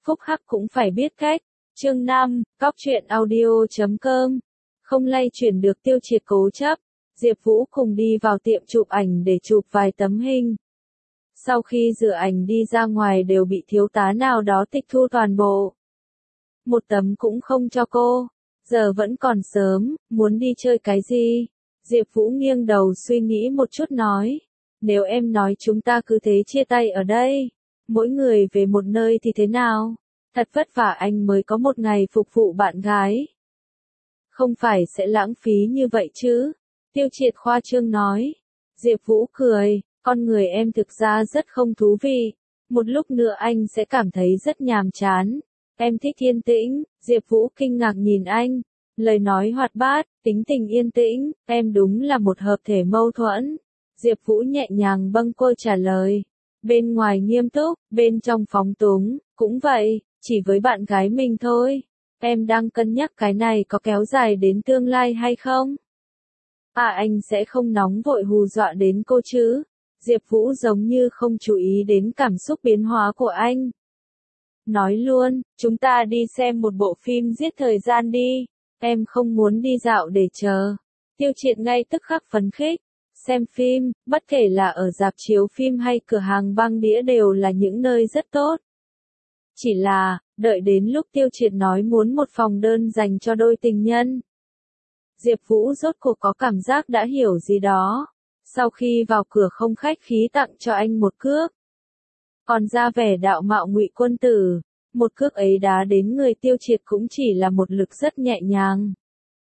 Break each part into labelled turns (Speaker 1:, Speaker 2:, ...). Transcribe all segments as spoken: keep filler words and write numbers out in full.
Speaker 1: phúc hắc cũng phải biết cách. Chương năm, cóc truyện audio chấm com. Không lay chuyển được Tiêu Triệt cố chấp. Diệp Vũ cùng đi vào tiệm chụp ảnh để chụp vài tấm hình. Sau khi rửa ảnh đi ra ngoài đều bị thiếu tá nào đó tịch thu toàn bộ. Một tấm cũng không cho cô. Giờ vẫn còn sớm, muốn đi chơi cái gì? Diệp Vũ nghiêng đầu suy nghĩ một chút nói. Nếu em nói chúng ta cứ thế chia tay ở đây, mỗi người về một nơi thì thế nào? Thật vất vả anh mới có một ngày phục vụ bạn gái. Không phải sẽ lãng phí như vậy chứ? Tiêu Triệt khoa trương nói. Diệp Vũ cười, con người em thực ra rất không thú vị. Một lúc nữa anh sẽ cảm thấy rất nhàm chán. Em thích yên tĩnh. Diệp Vũ kinh ngạc nhìn anh. Lời nói hoạt bát, tính tình yên tĩnh, em đúng là một hợp thể mâu thuẫn. Diệp Vũ nhẹ nhàng bâng quơ trả lời. Bên ngoài nghiêm túc, bên trong phóng túng, cũng vậy, chỉ với bạn gái mình thôi. Em đang cân nhắc cái này có kéo dài đến tương lai hay không? À anh sẽ không nóng vội hù dọa đến cô chứ? Diệp Vũ giống như không chú ý đến cảm xúc biến hóa của anh. Nói luôn, chúng ta đi xem một bộ phim giết thời gian đi. Em không muốn đi dạo để chờ. Tiêu Triệt ngay tức khắc phấn khích. Xem phim, bất kể là ở rạp chiếu phim hay cửa hàng băng đĩa đều là những nơi rất tốt. Chỉ là, đợi đến lúc Tiêu Triệt nói muốn một phòng đơn dành cho đôi tình nhân. Diệp Vũ rốt cuộc có cảm giác đã hiểu gì đó. Sau khi vào cửa không khách khí tặng cho anh một cước. Còn ra vẻ đạo mạo ngụy quân tử. Một cước ấy đá đến người Tiêu Triệt cũng chỉ là một lực rất nhẹ nhàng.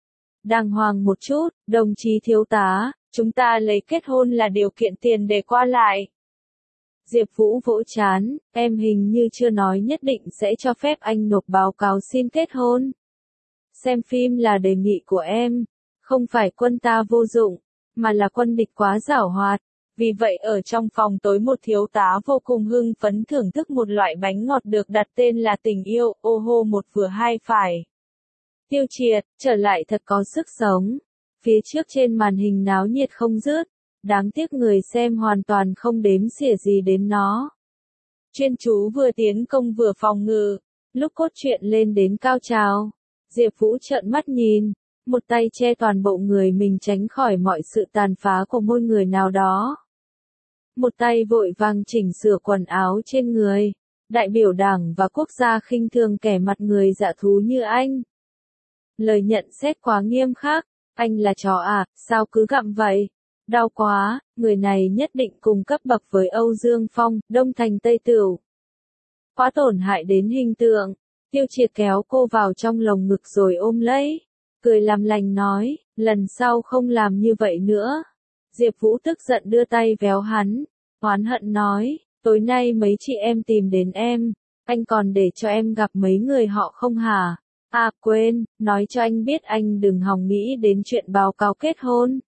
Speaker 1: Đàng hoàng một chút, đồng chí thiếu tá, chúng ta lấy kết hôn là điều kiện tiền để qua lại. Diệp Vũ vỗ trán, em hình như chưa nói nhất định sẽ cho phép anh nộp báo cáo xin kết hôn. Xem phim là đề nghị của em, không phải quân ta vô dụng, mà là quân địch quá giảo hoạt. Vì vậy ở trong phòng tối một thiếu tá vô cùng hưng phấn thưởng thức một loại bánh ngọt được đặt tên là tình yêu, ô hô một vừa hai phải. Tiêu Triệt, trở lại thật có sức sống. Phía trước trên màn hình náo nhiệt không dứt, đáng tiếc người xem hoàn toàn không đếm xỉa gì đến nó. Chuyên chú vừa tiến công vừa phòng ngự, lúc cốt truyện lên đến cao trào, Diệp Vũ trợn mắt nhìn, một tay che toàn bộ người mình tránh khỏi mọi sự tàn phá của môi người nào đó. Một tay vội vàng chỉnh sửa quần áo trên người, đại biểu đảng và quốc gia khinh thường kẻ mặt người dạ thú như anh. Lời nhận xét quá nghiêm khắc, anh là chó à, sao cứ gặm vậy? Đau quá, người này nhất định cùng cấp bậc với Âu Dương Phong, Đông Thành Tây Tửu. Quá tổn hại đến hình tượng, Tiêu Triệt kéo cô vào trong lồng ngực rồi ôm lấy, cười làm lành nói, lần sau không làm như vậy nữa. Diệp Vũ tức giận đưa tay véo hắn, oán hận nói, tối nay mấy chị em tìm đến em, anh còn để cho em gặp mấy người họ không hả? À quên, nói cho anh biết anh đừng hòng nghĩ đến chuyện báo cáo kết hôn.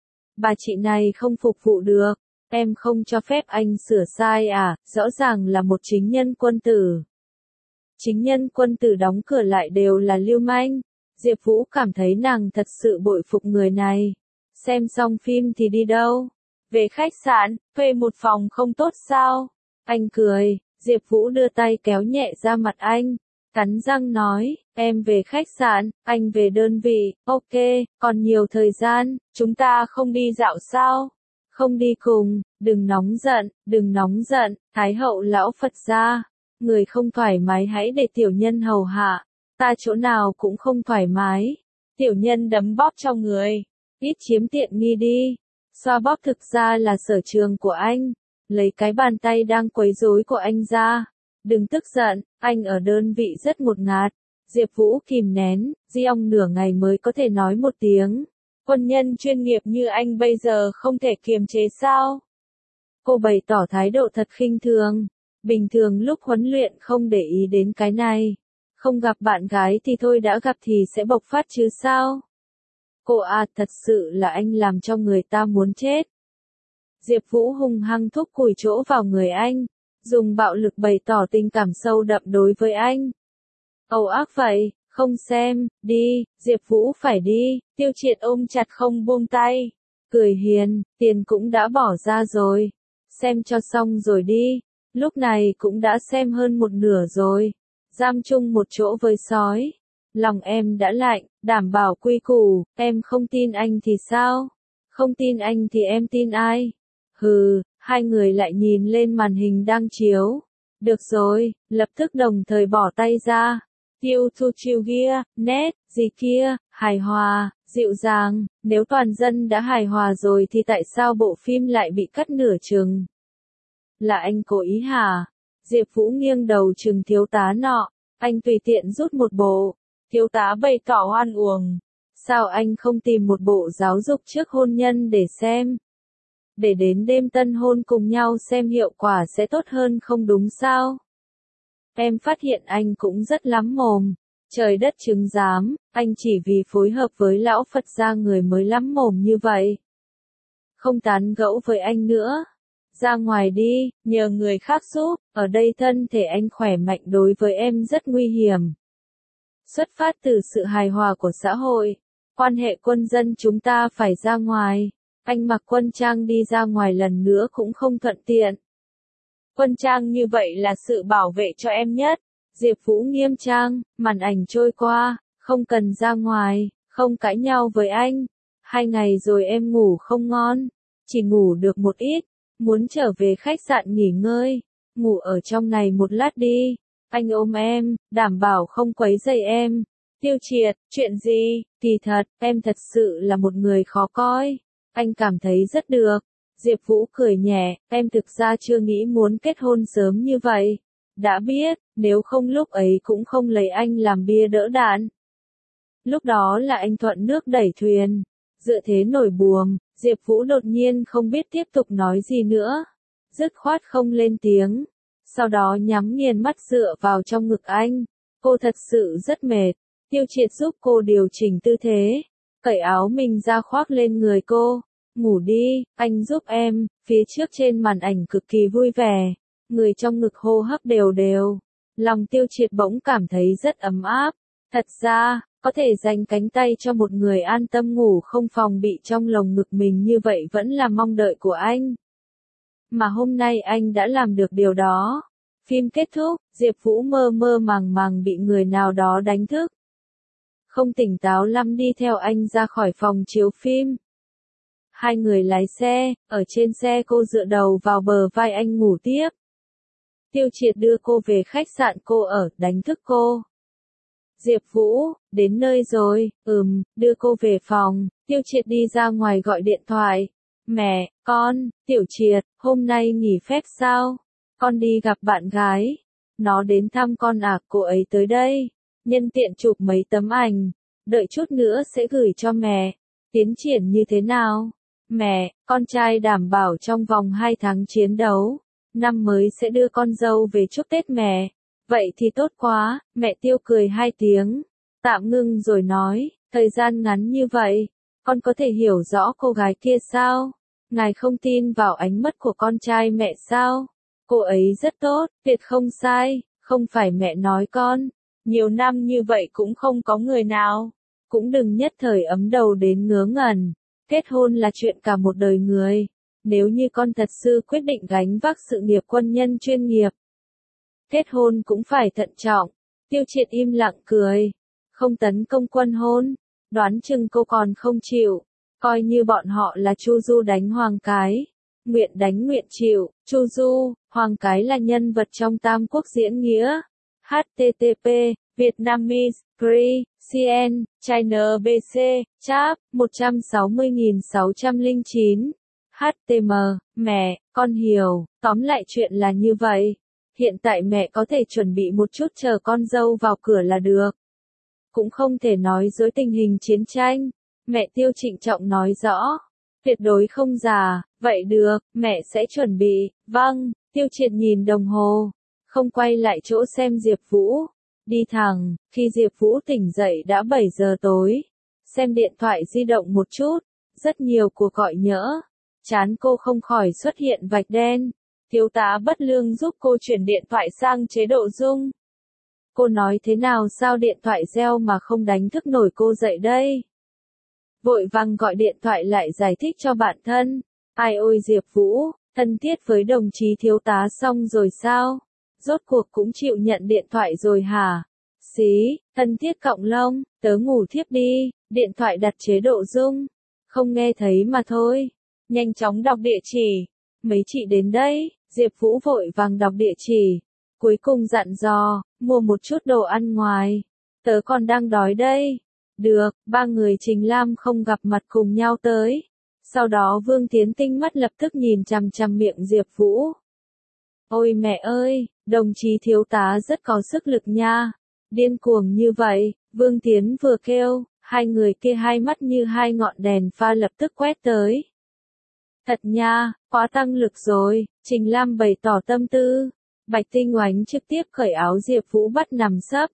Speaker 1: Bà chị này không phục vụ được, em không cho phép anh sửa sai à, rõ ràng là một chính nhân quân tử. Chính nhân quân tử đóng cửa lại đều là lưu manh. Diệp Vũ cảm thấy nàng thật sự bội phục người này. Xem xong phim thì đi đâu? Về khách sạn, thuê một phòng không tốt sao? Anh cười, Diệp Vũ đưa tay kéo nhẹ ra mặt anh, cắn răng nói, em về khách sạn, anh về đơn vị, ok, còn nhiều thời gian, chúng ta không đi dạo sao? Không đi cùng, đừng nóng giận, đừng nóng giận, Thái hậu lão Phật gia, người không thoải mái hãy để tiểu nhân hầu hạ, ta chỗ nào cũng không thoải mái. Tiểu nhân đấm bóp cho người, ít chiếm tiện nghi đi. Xoa bóp thực ra là sở trường của anh, lấy cái bàn tay đang quấy rối của anh ra. Đừng tức giận, anh ở đơn vị rất ngột ngạt. Diệp Vũ kìm nén, di ong nửa ngày mới có thể nói một tiếng. Quân nhân chuyên nghiệp như anh bây giờ không thể kiềm chế sao? Cô bày tỏ thái độ thật khinh thường. Bình thường lúc huấn luyện không để ý đến cái này. Không gặp bạn gái thì thôi đã gặp thì sẽ bộc phát chứ sao? Cô à, thật sự là anh làm cho người ta muốn chết. Diệp Vũ hung hăng thúc cùi chỗ vào người anh, dùng bạo lực bày tỏ tình cảm sâu đậm đối với anh. Âu ác vậy, không xem, đi, Diệp Vũ phải đi. Tiêu Triệt ôm chặt không buông tay, cười hiền, tiền cũng đã bỏ ra rồi, xem cho xong rồi đi. Lúc này cũng đã xem hơn một nửa rồi. giam chung một chỗ với sói. Lòng em đã lạnh, đảm bảo quy củ, em không tin anh thì sao? Không tin anh thì em tin ai? Hừ, hai người lại nhìn lên màn hình đang chiếu. Được rồi, lập tức đồng thời bỏ tay ra. Tiêu thu chiêu kia, nét, gì kia, hài hòa, dịu dàng, nếu toàn dân đã hài hòa rồi thì tại sao bộ phim lại bị cắt nửa chừng? Là anh cố ý hả? Diệp Vũ nghiêng đầu chừng thiếu tá nọ, anh tùy tiện rút một bộ. Thiếu tá bày tỏ oan uổng. Sao anh không tìm một bộ giáo dục trước hôn nhân để xem? Để đến đêm tân hôn cùng nhau xem hiệu quả sẽ tốt hơn không đúng sao? Em phát hiện anh cũng rất lắm mồm. Trời đất chứng giám, anh chỉ vì phối hợp với lão Phật gia người mới lắm mồm như vậy. Không tán gẫu với anh nữa. Ra ngoài đi, nhờ người khác giúp, ở đây thân thể anh khỏe mạnh đối với em rất nguy hiểm. Xuất phát từ sự hài hòa của xã hội, quan hệ quân dân chúng ta phải ra ngoài. Anh mặc quân trang đi ra ngoài lần nữa cũng không thuận tiện. Quân trang như vậy là sự bảo vệ cho em nhất. Diệp Vũ nghiêm trang, màn ảnh trôi qua, không cần ra ngoài, không cãi nhau với anh. Hai ngày rồi em ngủ không ngon, chỉ ngủ được một ít, muốn trở về khách sạn nghỉ ngơi, ngủ ở trong này một lát đi. Anh ôm em, đảm bảo không quấy rầy em. Tiêu Triệt, chuyện gì? Kỳ thật, em thật sự là một người khó coi. Anh cảm thấy rất được. Diệp Vũ cười nhẹ, em thực ra chưa nghĩ muốn kết hôn sớm như vậy. Đã biết, nếu không lúc ấy cũng không lấy anh làm bia đỡ đạn. Lúc đó là anh thuận nước đẩy thuyền. Dựa thế nổi buồm, Diệp Vũ đột nhiên không biết tiếp tục nói gì nữa. Dứt khoát không lên tiếng. Sau đó nhắm nghiền mắt dựa vào trong ngực anh. Cô thật sự rất mệt. Tiêu Triệt giúp cô điều chỉnh tư thế. Cởi áo mình ra khoác lên người cô. Ngủ đi, anh giúp em. Phía trước trên màn ảnh cực kỳ vui vẻ. Người trong ngực hô hấp đều đều. Lòng Tiêu Triệt bỗng cảm thấy rất ấm áp. Thật ra, có thể dành cánh tay cho một người an tâm ngủ không phòng bị trong lồng ngực mình như vậy vẫn là mong đợi của anh. Mà hôm nay anh đã làm được điều đó. Phim kết thúc, Diệp Vũ mơ mơ màng màng bị người nào đó đánh thức. Không tỉnh táo lắm đi theo anh ra khỏi phòng chiếu phim. Hai người lái xe, ở trên xe cô dựa đầu vào bờ vai anh ngủ tiếp. Tiêu Triệt đưa cô về khách sạn cô ở, đánh thức cô. Diệp Vũ, đến nơi rồi, ừm, đưa cô về phòng. Tiêu Triệt đi ra ngoài gọi điện thoại. Mẹ, con, Tiểu Triệt, hôm nay nghỉ phép sao? Con đi gặp bạn gái. Nó đến thăm con à, cô ấy tới đây. Nhân tiện chụp mấy tấm ảnh. Đợi chút nữa sẽ gửi cho mẹ. Tiến triển như thế nào? Mẹ, con trai đảm bảo trong vòng hai tháng chiến đấu. Năm mới sẽ đưa con dâu về chúc Tết mẹ. Vậy thì tốt quá, mẹ Tiêu cười hai tiếng. Tạm ngưng rồi nói, thời gian ngắn như vậy, con có thể hiểu rõ cô gái kia sao? Ngài không tin vào ánh mắt của con trai mẹ sao? Cô ấy rất tốt, tuyệt không sai, không phải mẹ nói con. Nhiều năm như vậy cũng không có người nào. Cũng đừng nhất thời ấm đầu đến ngớ ngẩn. Kết hôn là chuyện cả một đời người. Nếu như con thật sự quyết định gánh vác sự nghiệp quân nhân chuyên nghiệp, kết hôn cũng phải thận trọng. Tiêu Triệt im lặng cười. Không tấn công quân hôn. Đoán chừng cô còn không chịu. Coi như bọn họ là Chu Du đánh Hoàng Cái. Nguyện đánh nguyện chịu. Chu Du, Hoàng Cái là nhân vật trong Tam Quốc diễn nghĩa. H T T P, Vietnamese, Free, C N, China B C, Chap, một trăm sáu mươi nghìn sáu trăm lẻ chín. H T M, mẹ, con hiểu, tóm lại chuyện là như vậy. Hiện tại mẹ có thể chuẩn bị một chút chờ con dâu vào cửa là được. Cũng không thể nói dối tình hình chiến tranh. Mẹ Tiêu trịnh trọng nói rõ. Tuyệt đối không già, vậy được, mẹ sẽ chuẩn bị. Vâng, Tiêu Triệt nhìn đồng hồ. Không quay lại chỗ xem Diệp Vũ. Đi thẳng, khi Diệp Vũ tỉnh dậy đã bảy giờ tối. Xem điện thoại di động một chút. Rất nhiều cuộc gọi nhỡ. Chán cô không khỏi xuất hiện vạch đen. Thiếu tá bất lương giúp cô chuyển điện thoại sang chế độ rung. Cô nói thế nào sao điện thoại reo mà không đánh thức nổi cô dậy đây? Vội vàng gọi điện thoại lại giải thích cho bạn thân. Ai ôi Diệp Vũ, thân thiết với đồng chí thiếu tá xong rồi sao? rốt cuộc cũng chịu nhận điện thoại rồi hả? Xí, thân thiết cộng lông, tớ ngủ thiếp đi, điện thoại đặt chế độ rung. Không nghe thấy mà thôi. Nhanh chóng đọc địa chỉ. Mấy chị đến đây, Diệp Vũ vội vàng đọc địa chỉ. Cuối cùng dặn dò, mua một chút đồ ăn ngoài. Tớ còn đang đói đây. Được, ba người Trình Lam không gặp mặt cùng nhau tới. Sau đó Vương Tiến tinh mắt lập tức nhìn chằm chằm miệng Diệp Vũ. Ôi mẹ ơi, đồng chí thiếu tá rất có sức lực nha. Điên cuồng như vậy, Vương Tiến vừa kêu, hai người kia hai mắt như hai ngọn đèn pha lập tức quét tới. Thật nha, quá tăng lực rồi, Trình Lam bày tỏ tâm tư. Bạch Tinh Oánh trực tiếp cởi áo Diệp Vũ bắt nằm sấp.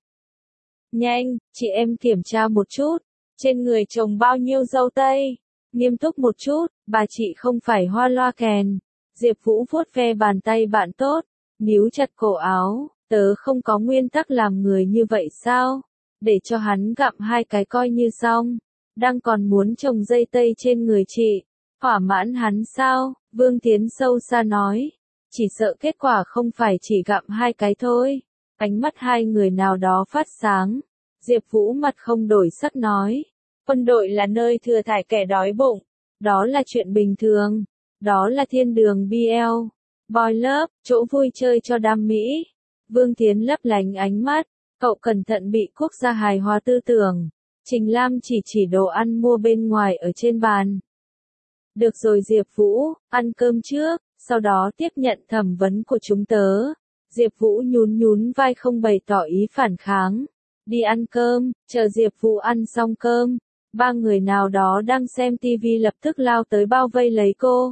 Speaker 1: Nhanh, chị em kiểm tra một chút, trên người chồng bao nhiêu dâu tây. Nghiêm túc một chút, bà chị không phải hoa loa kèn. Diệp Vũ vuốt ve bàn tay bạn tốt, níu chặt cổ áo, tớ không có nguyên tắc làm người như vậy sao? Để cho hắn gặm hai cái coi như xong. Đang còn muốn trồng dây tây trên người chị, thỏa mãn hắn sao? Vương Tiến sâu xa nói, chỉ sợ kết quả không phải chỉ gặm hai cái thôi. Ánh mắt hai người nào đó phát sáng. Diệp Vũ mặt không đổi sắc nói, quân đội là nơi thừa thải kẻ đói bụng. Đó là chuyện bình thường. Đó là thiên đường bê lờ, Boy Love, chỗ vui chơi cho đam mỹ. Vương Tiến lấp lánh ánh mắt, cậu cẩn thận bị quốc gia hài hòa tư tưởng. Trình Lam chỉ chỉ đồ ăn mua bên ngoài ở trên bàn. Được rồi Diệp Vũ, ăn cơm trước, sau đó tiếp nhận thẩm vấn của chúng tớ. Diệp Vũ nhún nhún vai không bày tỏ ý phản kháng. Đi ăn cơm, chờ Diệp Vũ ăn xong cơm. Ba người nào đó đang xem tivi lập tức lao tới bao vây lấy cô.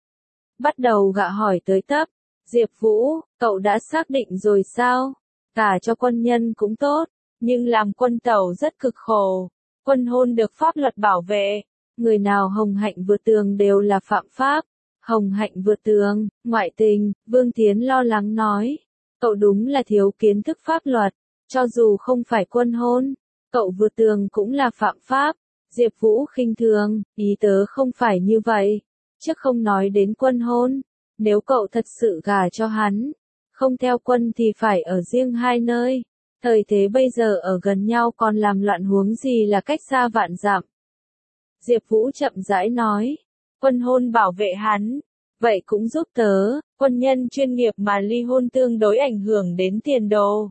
Speaker 1: Bắt đầu gạ hỏi tới tấp. Diệp Vũ, cậu đã xác định rồi sao? Cả cho quân nhân cũng tốt, nhưng làm quân tẩu rất cực khổ. Quân hôn được pháp luật bảo vệ. Người nào hồng hạnh vượt tường đều là phạm pháp. Hồng hạnh vượt tường, ngoại tình, Vương Tiến lo lắng nói. Cậu đúng là thiếu kiến thức pháp luật. Cho dù không phải quân hôn, cậu vượt tường cũng là phạm pháp. Diệp Vũ khinh thường, ý tớ không phải như vậy. Chứ không nói đến quân hôn. Nếu cậu thật sự gả cho hắn, không theo quân thì phải ở riêng hai nơi. Thời thế bây giờ ở gần nhau còn làm loạn huống gì là cách xa vạn dặm. Diệp Vũ chậm rãi nói, quân hôn bảo vệ hắn, vậy cũng giúp tớ, quân nhân chuyên nghiệp mà ly hôn tương đối ảnh hưởng đến tiền đồ.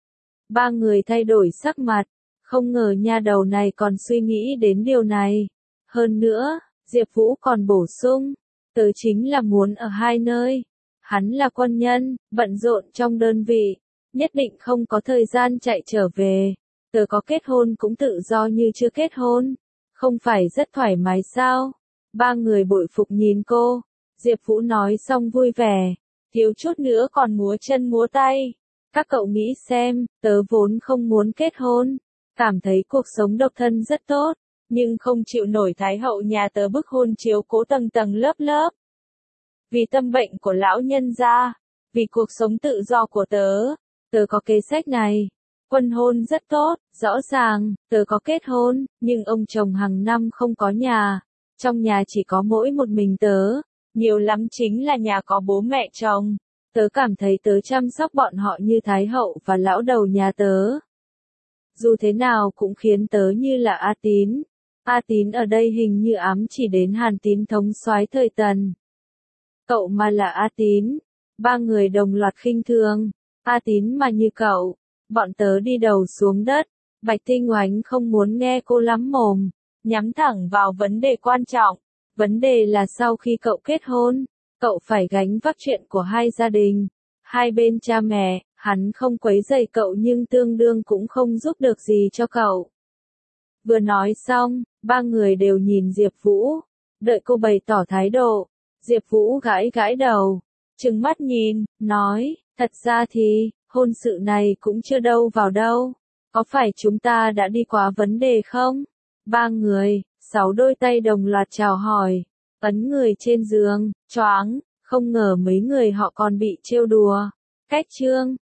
Speaker 1: Ba người thay đổi sắc mặt, không ngờ nha đầu này còn suy nghĩ đến điều này. Hơn nữa, Diệp Vũ còn bổ sung, tớ chính là muốn ở hai nơi. Hắn là quân nhân, bận rộn trong đơn vị, nhất định không có thời gian chạy trở về. Tớ có kết hôn cũng tự do như chưa kết hôn, không phải rất thoải mái sao? Ba người bội phục nhìn cô. Diệp Vũ nói xong vui vẻ, thiếu chút nữa còn múa chân múa tay. Các cậu nghĩ xem, tớ vốn không muốn kết hôn, cảm thấy cuộc sống độc thân rất tốt, nhưng không chịu nổi thái hậu nhà tớ bức hôn chiếu cố tầng tầng lớp lớp. Vì tâm bệnh của lão nhân gia, vì cuộc sống tự do của tớ, tớ có kế sách này. Quân hôn rất tốt, rõ ràng, tớ có kết hôn, nhưng ông chồng hàng năm không có nhà. Trong nhà chỉ có mỗi một mình tớ, nhiều lắm chính là nhà có bố mẹ chồng. Tớ cảm thấy tớ chăm sóc bọn họ như thái hậu và lão đầu nhà tớ. Dù thế nào cũng khiến tớ như là A Tín. A Tín ở đây hình như ám chỉ đến Hàn Tín thống soái thời Tần. Cậu mà là A Tín. Ba người đồng loạt khinh thường. A Tín mà như cậu. Bọn tớ đi đầu xuống đất. Bạch Tinh Oánh không muốn nghe cô lắm mồm. Nhắm thẳng vào vấn đề quan trọng. Vấn đề là sau khi cậu kết hôn, cậu phải gánh vác chuyện của hai gia đình. Hai bên cha mẹ, hắn không quấy rầy cậu nhưng tương đương cũng không giúp được gì cho cậu. Vừa nói xong, ba người đều nhìn Diệp Vũ. Đợi cô bày tỏ thái độ. Diệp Vũ gãi gãi đầu. Trừng mắt nhìn, nói, thật ra thì, hôn sự này cũng chưa đâu vào đâu. Có phải chúng ta đã đi qua vấn đề không? Ba người, sáu đôi tay đồng loạt chào hỏi. Ấn người trên giường, choáng, không ngờ mấy người họ còn bị trêu đùa. Cách chương,